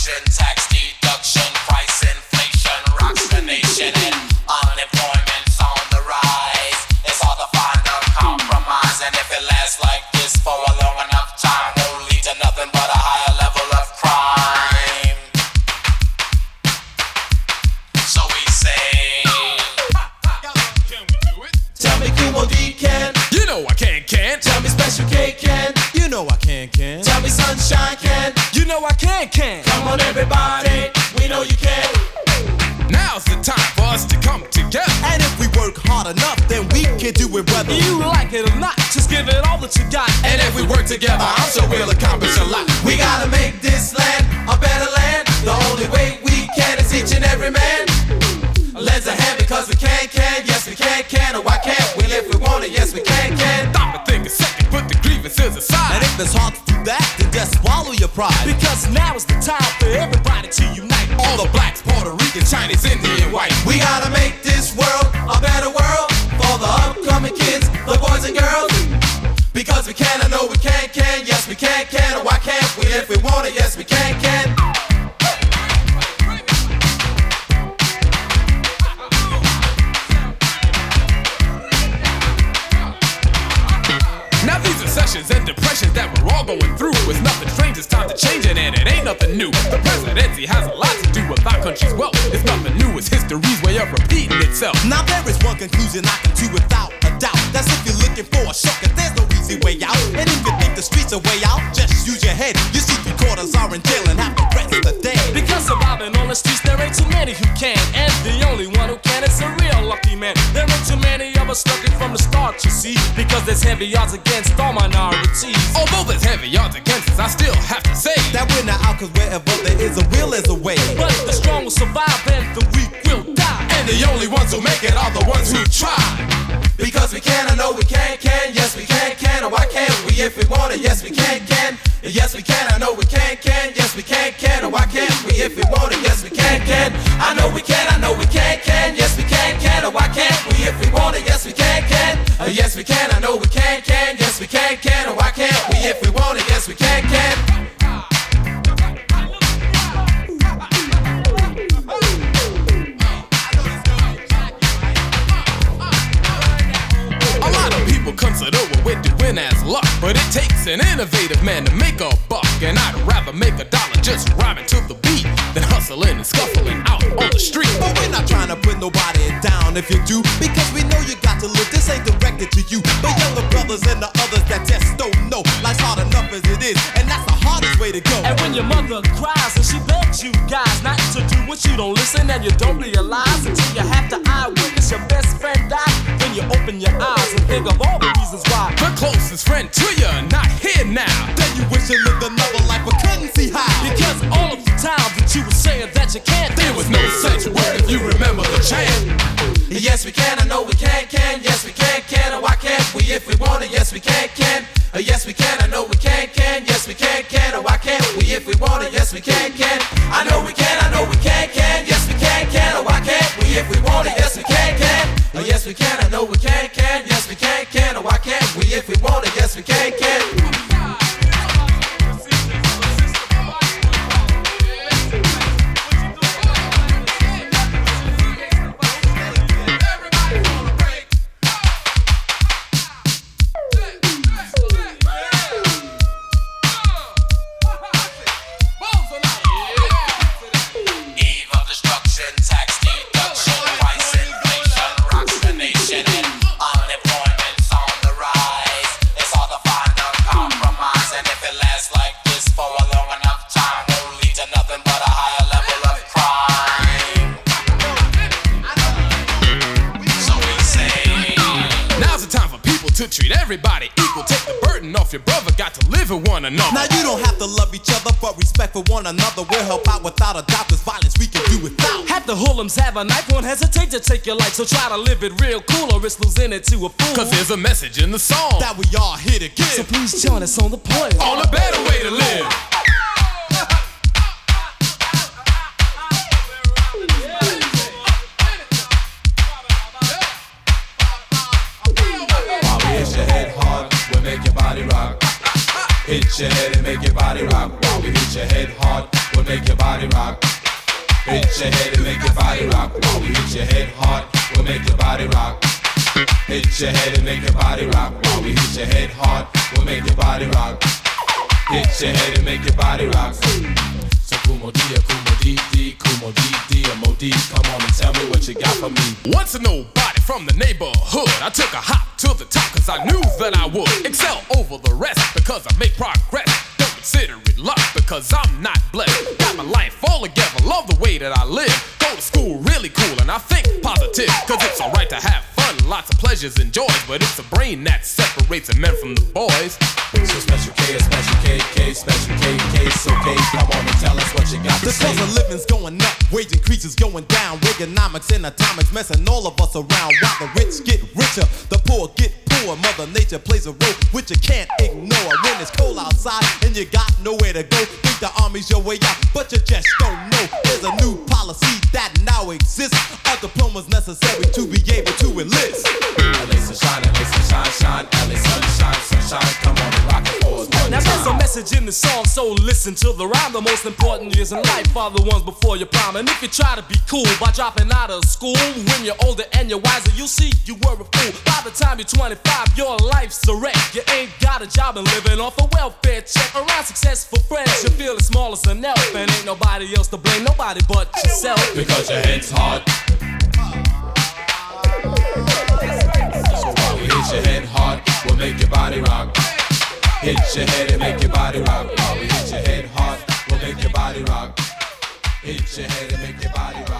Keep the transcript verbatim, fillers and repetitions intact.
destruction, tax deduction, price inflation rocks the nation, and unemployment's on the rise. It's hard to find a compromise, and if it lasts like this for a long enough time, won't lead to nothing but a higher level of crime. So we say, can we do it? Tell me Kumo D can. You know I can, can. Tell me Special K can. You know I can, can. Tell me Sunshine can. You know I can, can. Come on everybody, we know you can. Now's the time for us to come together. And if we work hard enough, then we can do it whether you like it or not. Just give it all that you got. And if we work together, I'm sure we'll accomplish a lot. We gotta make this land a better land. The only way we can is each and every man lends a hand, because we can, can. Yes, we can, can. And why can't we if we want it? Yes, we can, can. Stop and think a second, put the grievances aside. And if it's hard to do that, then just swallow your pride. Because now is the time for everybody to unite. All the blacks, Puerto Rican, Chinese, Indian, white. We gotta make this world a better world for the upcoming kids, the boys and girls. Because we can, I know we can, can. Yes, we can, can. And why can't we if we want it? Yes, we can, can. Now these recessions and depressions that we're all going through is nothing strange, it's time to change it, and it ain't nothing new. The presidency has a lot to do with our country's wealth. It's nothing new, it's history's way of repeating itself. Now there is one conclusion I can do without a doubt. That's if you're looking for a shortcut, there's no easy way out. And if you think the streets are way out, just use your head. You see three quarters are in jail and half the rest are dead. Because surviving on the streets, there ain't too many who can. And the only one who can is a real lucky man. There ain't too many of us looking from the start, you see. Because there's heavy odds against all minorities. Although there's heavy odds against us, I still have to say that we're not out, cause wherever there is a will, there's a way. But the strong will survive and the weak will die. And the only ones who make it are the ones who try. Because we can, I know we can, can. Yes, we can, can. And why can't we if we want it? Yes, we can, can. Yes, we can, I know we can, can. Yes, we can, can. And why can't we if we want it? Yes, we can, can. I know we can, I know we can, can. Yes, we can, can. And why can't we if we want it? Yes, we can, can. Uh, yes, we can, I know we can, can. Yes, we can, can. And why can't we if we want it? Yes, we can, can. Consider what we're doing as luck, but it takes an innovative man to make a buck. And I'd rather make a dollar just rhyming to the beat than hustling and scuffling out on the street. But we're not trying to put nobody down if you do, because we know you got to live. This ain't directed to you, but younger brothers and the others that just don't know. Life's hard enough as it is, and that's the hardest way to go. And when your mother cries and she begs you guys not to do what you don't listen and you don't realize until you have to eyewitness your best friend die, then you open your eyes and think of all the reasons why the closest friend to you not here now. Then you wish you lived another life but couldn't see how. Because all of the times that you were saying that you can't, there was no such word if you remember the chant. Yes, we can, I know we can, can. Yes, we can, can. And why can't we if we want it? Yes, we can, can. Uh, yes, we can, I know we can, can. Yes, we can, can. And why can't we if we want it? Yes, we can, can. I know we can, I know we can, can. Yes, we can, can. And why can't we if we want it? Yes, we can, can. Uh, yes, we can, I know we can, can. Yes, we can, can. And why can't we if we want it? Yes, we can, can. To treat everybody equal, take the burden off your brother, got to live with one another. Now you don't have to love each other, but respect for one another. We'll help out without a doubt, cause violence we can do without. Half the hoodlums have a knife, won't hesitate to take your life. So try to live it real cool or risk losing it to a fool. Cause there's a message in the song that we all here to give. So please join us on the play, on a better way to live. Hit your head and make your body rock while we hit your head hard. we'll make your body rock. Hit your head and make your body rock. While we hit your head hard, we'll make your body rock. Hit your head and make your body rock. While we hit your head hard, we'll make your body rock. Hit your head and make your body rock. So Kumo D, Kumo D, D, Kumo D, D, M O D, come on and tell me what you got for me. Once a nobody from the neighborhood, I took a hop to the top cause I knew that I would excel over the rest because I make progress. Don't consider it luck because I'm not blessed. Got my life all together, love the way that I live. Go to school really cool and I think positive cause it's alright to have fun, lots of pleasures and joys, but it's a brain that separates the men from the boys. So special K, special K, K, special K, K, so K, come on and tell us what you got to the say. The cost of living's going up, wage increases going down, Reaganomics and atomics messing all of us around. While the rich get richer, the poor get poor. Mother Nature plays a role which you can't ignore. When it's cold outside and you got nowhere to go, think the army's your way out, but you just don't know. There's a new policy that now exists. A diploma's necessary to be able to enlist. L A sunshine, L A sunshine, shine, L A sunshine, sunshine, come on and rock it for us one Now time. there's a message in the song, so listen to the rhyme. The most important years in life are the ones before your prime. And if you try to be cool by dropping out of school, when you're older and you're wiser, you'll see you were a fool. By the time you're twenty-five, your life's a wreck. You ain't got a job and living off a welfare check. Around successful friends, you feel as small as an elf. And ain't nobody else to blame, nobody but yourself. Because your head's hard. So while we hit your head hard, we'll make your body rock. Hit your head and make your body rock. While we hit your head hard, we'll make your body rock. Hit your head and make your body rock.